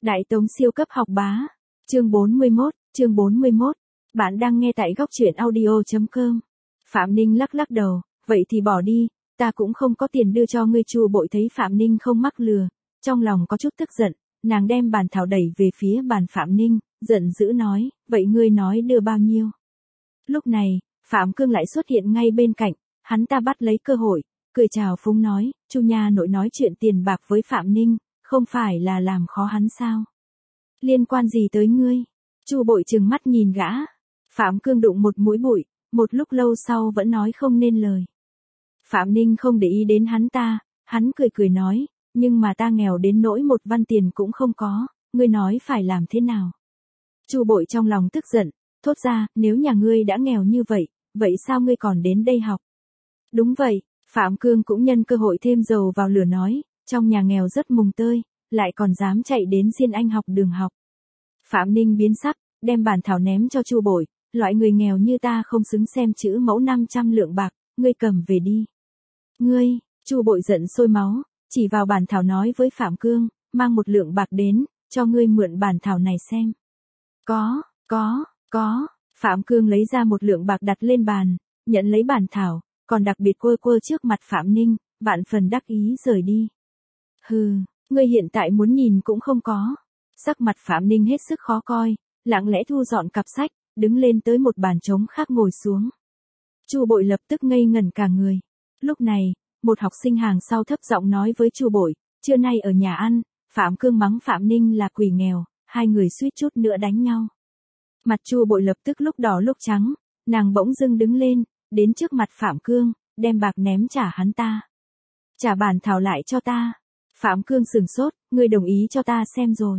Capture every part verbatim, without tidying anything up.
Đại Tống siêu cấp học bá. Chương bốn mươi mốt, chương bốn mươi mốt. Bạn đang nghe tại góc truyện audio chấm com. Phạm Ninh lắc lắc đầu, vậy thì bỏ đi, ta cũng không có tiền đưa cho ngươi. Chu Bội thấy Phạm Ninh không mắc lừa, trong lòng có chút tức giận, nàng đem bàn thảo đẩy về phía bàn Phạm Ninh, giận dữ nói, vậy ngươi nói đưa bao nhiêu? Lúc này, Phạm Cương lại xuất hiện ngay bên cạnh, hắn ta bắt lấy cơ hội, cười chào phúng nói, Chu nha nội nói chuyện tiền bạc với Phạm Ninh, không phải là làm khó hắn sao? Liên quan gì tới ngươi? Chu Bội trừng mắt nhìn gã. Phạm Cương đụng một mũi bụi, một lúc lâu sau vẫn nói không nên lời. Phạm Ninh không để ý đến hắn ta, hắn cười cười nói, nhưng mà ta nghèo đến nỗi một văn tiền cũng không có, ngươi nói phải làm thế nào? Chu Bội trong lòng tức giận, thốt ra, nếu nhà ngươi đã nghèo như vậy, vậy sao ngươi còn đến đây học? Đúng vậy, Phạm Cương cũng nhân cơ hội thêm dầu vào lửa nói, trong nhà nghèo rất mùng tơi, lại còn dám chạy đến Diên Anh học đường học. Phạm Ninh biến sắc, đem bản thảo ném cho Chu Bội, loại người nghèo như ta không xứng xem chữ mẫu năm trăm lượng bạc, ngươi cầm về đi. Ngươi, Chu Bội giận sôi máu, chỉ vào bản thảo nói với Phạm Cương, mang một lượng bạc đến, cho ngươi mượn bản thảo này xem. Có, có, có, Phạm Cương lấy ra một lượng bạc đặt lên bàn, nhận lấy bản thảo, còn đặc biệt quơ quơ trước mặt Phạm Ninh, vạn phần đắc ý rời đi. Hừ, ngươi hiện tại muốn nhìn cũng không có. Sắc mặt Phạm Ninh hết sức khó coi, lặng lẽ thu dọn cặp sách, đứng lên tới một bàn trống khác ngồi xuống. Chu Bội lập tức ngây ngẩn cả người. Lúc này, một học sinh hàng sau thấp giọng nói với Chu Bội, trưa nay ở nhà ăn, Phạm Cương mắng Phạm Ninh là quỷ nghèo, hai người suýt chút nữa đánh nhau. Mặt Chu Bội lập tức lúc đỏ lúc trắng, nàng bỗng dưng đứng lên, đến trước mặt Phạm Cương, đem bạc ném trả hắn ta. Trả bản thảo lại cho ta. Phạm Cương sửng sốt, ngươi đồng ý cho ta xem rồi.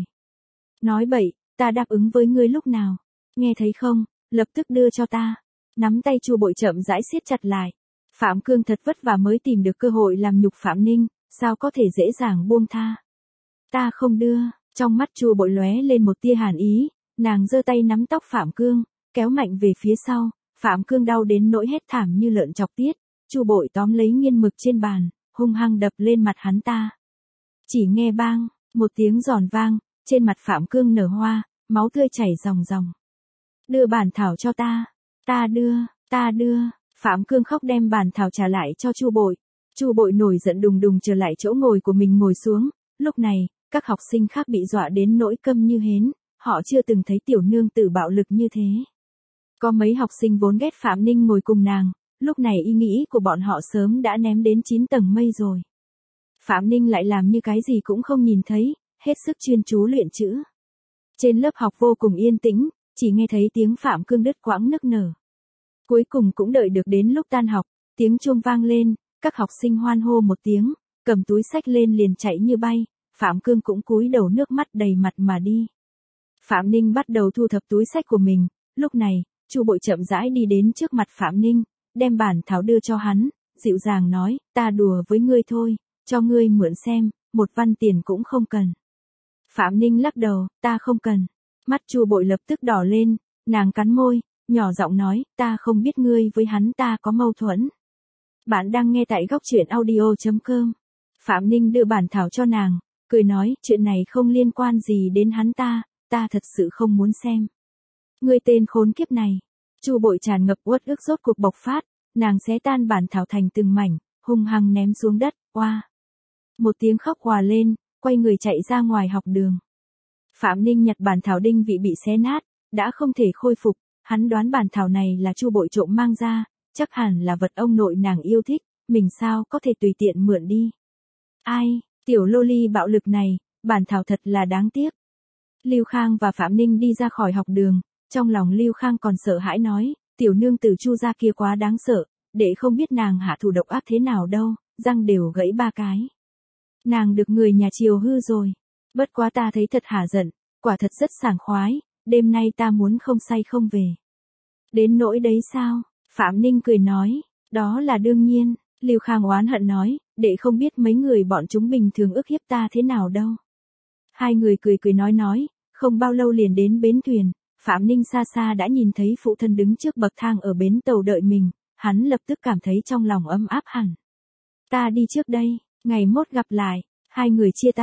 Nói bậy, ta đáp ứng với ngươi lúc nào? Nghe thấy không, lập tức đưa cho ta. Nắm tay Chu Bội chậm rãi siết chặt lại. Phạm Cương thật vất vả mới tìm được cơ hội làm nhục Phạm Ninh, sao có thể dễ dàng buông tha? Ta không đưa. Trong mắt Chu Bội lóe lên một tia hàn ý, nàng giơ tay nắm tóc Phạm Cương, kéo mạnh về phía sau. Phạm Cương đau đến nỗi hét thảm như lợn chọc tiết. Chu Bội tóm lấy nghiên mực trên bàn, hung hăng đập lên mặt hắn ta. Chỉ nghe bang, một tiếng giòn vang, trên mặt Phạm Cương nở hoa, máu tươi chảy ròng ròng. Đưa bản thảo cho ta, ta đưa, ta đưa. Phạm Cương khóc đem bản thảo trả lại cho Chu Bội. Chu Bội nổi giận đùng đùng trở lại chỗ ngồi của mình ngồi xuống. Lúc này, các học sinh khác bị dọa đến nỗi câm như hến, họ chưa từng thấy tiểu nương tử bạo lực như thế. Có mấy học sinh vốn ghét Phạm Ninh ngồi cùng nàng, lúc này ý nghĩ của bọn họ sớm đã ném đến chín tầng mây rồi. Phạm Ninh lại làm như cái gì cũng không nhìn thấy, hết sức chuyên chú luyện chữ. Trên lớp học vô cùng yên tĩnh, chỉ nghe thấy tiếng Phạm Cương đứt quãng nức nở. Cuối cùng cũng đợi được đến lúc tan học, tiếng chuông vang lên, các học sinh hoan hô một tiếng, cầm túi sách lên liền chạy như bay, Phạm Cương cũng cúi đầu nước mắt đầy mặt mà đi. Phạm Ninh bắt đầu thu thập túi sách của mình, lúc này, Chu Bội chậm rãi đi đến trước mặt Phạm Ninh, đem bản thảo đưa cho hắn, dịu dàng nói, ta đùa với ngươi thôi, cho ngươi mượn xem, một văn tiền cũng không cần. Phạm Ninh lắc đầu, ta không cần. Mắt Chu Bội lập tức đỏ lên, nàng cắn môi, nhỏ giọng nói, ta không biết ngươi với hắn ta có mâu thuẫn. Bạn đang nghe tại góc truyện audio chấm com. Phạm Ninh đưa bản thảo cho nàng, cười nói, chuyện này không liên quan gì đến hắn ta, ta thật sự không muốn xem. Ngươi tên khốn kiếp này. Chu Bội tràn ngập uất ức rốt cuộc bộc phát, nàng xé tan bản thảo thành từng mảnh, hung hăng ném xuống đất, oa. Một tiếng khóc hòa lên, quay người chạy ra ngoài học đường. Phạm Ninh nhặt bản thảo đinh vị bị xé nát, đã không thể khôi phục, hắn đoán bản thảo này là Chu Bội trộm mang ra, chắc hẳn là vật ông nội nàng yêu thích, mình sao có thể tùy tiện mượn đi. Ai, tiểu loli bạo lực này, bản thảo thật là đáng tiếc. Lưu Khang và Phạm Ninh đi ra khỏi học đường, trong lòng Lưu Khang còn sợ hãi nói, tiểu nương tử Chu gia kia quá đáng sợ, để không biết nàng hạ thủ độc ác thế nào đâu, răng đều gãy ba cái. Nàng được người nhà chiều hư rồi. Bất quá ta thấy thật hả giận, quả thật rất sảng khoái, đêm nay ta muốn không say không về. Đến nỗi đấy sao? Phạm Ninh cười nói, đó là đương nhiên. Lưu Khang oán hận nói, để không biết mấy người bọn chúng bình thường ức hiếp ta thế nào đâu. Hai người cười cười nói nói, không bao lâu liền đến bến thuyền, Phạm Ninh xa xa đã nhìn thấy phụ thân đứng trước bậc thang ở bến tàu đợi mình, hắn lập tức cảm thấy trong lòng ấm áp hẳn. Ta đi trước đây, ngày mốt gặp lại. Hai người chia tay,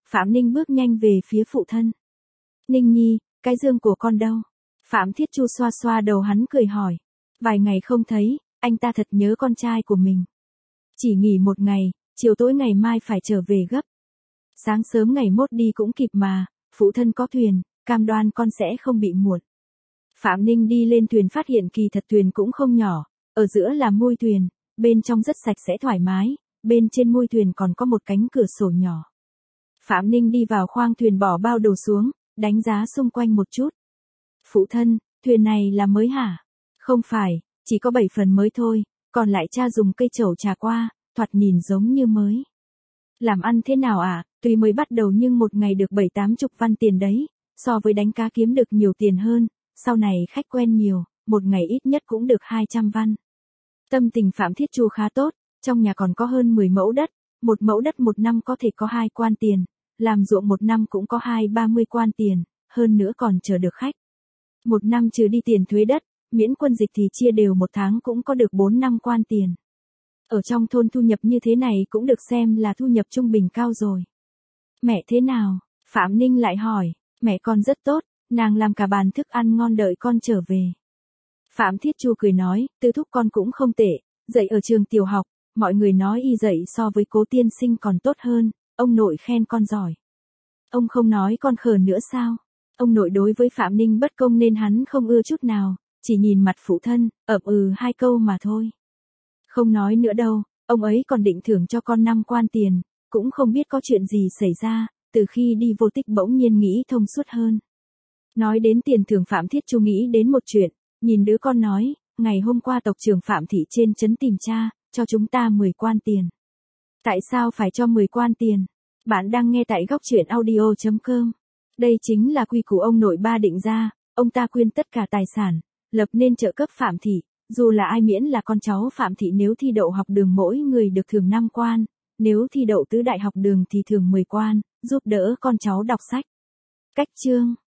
Phạm Ninh bước nhanh về phía phụ thân. Ninh Nhi, cái dương của con đâu? Phạm Thiết Chu xoa xoa đầu hắn cười hỏi. Vài ngày không thấy, anh ta thật nhớ con trai của mình. Chỉ nghỉ một ngày, chiều tối ngày mai phải trở về gấp. Sáng sớm ngày mốt đi cũng kịp mà, phụ thân có thuyền, cam đoan con sẽ không bị muộn. Phạm Ninh đi lên thuyền phát hiện kỳ thật thuyền cũng không nhỏ, ở giữa là mui thuyền, bên trong rất sạch sẽ thoải mái, bên trên mui thuyền còn có một cánh cửa sổ nhỏ. Phạm Ninh đi vào khoang thuyền bỏ bao đồ xuống, đánh giá xung quanh một chút. Phụ thân, thuyền này là mới hả? Không phải, chỉ có bảy phần mới thôi, còn lại cha dùng cây chổi trà qua, thoạt nhìn giống như mới. Làm ăn thế nào à, tuy mới bắt đầu nhưng một ngày được bảy tám chục văn tiền đấy, so với đánh cá kiếm được nhiều tiền hơn, sau này khách quen nhiều, một ngày ít nhất cũng được hai trăm văn. Tâm tình Phạm Thiết Chu khá tốt, trong nhà còn có hơn mười mẫu đất, một mẫu đất một năm có thể có hai quan tiền, làm ruộng một năm cũng có hai ba mươi quan tiền, hơn nữa còn chờ được khách. Một năm trừ đi tiền thuế đất, miễn quân dịch thì chia đều một tháng cũng có được bốn năm quan tiền. Ở trong thôn thu nhập như thế này cũng được xem là thu nhập trung bình cao rồi. Mẹ thế nào? Phạm Ninh lại hỏi. Mẹ con rất tốt, nàng làm cả bàn thức ăn ngon đợi con trở về. Phạm Thiết Chu cười nói, Tư thúc con cũng không tệ, dạy ở trường tiểu học, mọi người nói y dạy so với Cố tiên sinh còn tốt hơn, ông nội khen con giỏi. Ông không nói con khờ nữa sao? Ông nội đối với Phạm Ninh bất công nên hắn không ưa chút nào, chỉ nhìn mặt phụ thân, ậm ừ hai câu mà thôi. Không nói nữa đâu, ông ấy còn định thưởng cho con năm quan tiền, cũng không biết có chuyện gì xảy ra, từ khi đi vô tích bỗng nhiên nghĩ thông suốt hơn. Nói đến tiền thưởng Phạm Thiết Chu nghĩ đến một chuyện, nhìn đứa con nói, ngày hôm qua tộc trưởng Phạm Thị trên trấn tìm cha, cho chúng ta mười quan tiền. Tại sao phải cho mười quan tiền? Bạn đang nghe tại góc truyện audio chấm com. Đây chính là quy củ ông nội ba định ra, ông ta quyên tất cả tài sản, lập nên trợ cấp Phạm Thị, dù là ai miễn là con cháu Phạm Thị nếu thi đậu học đường mỗi người được thưởng năm quan, nếu thi đậu tứ đại học đường thì thưởng mười quan, giúp đỡ con cháu đọc sách. Cách chương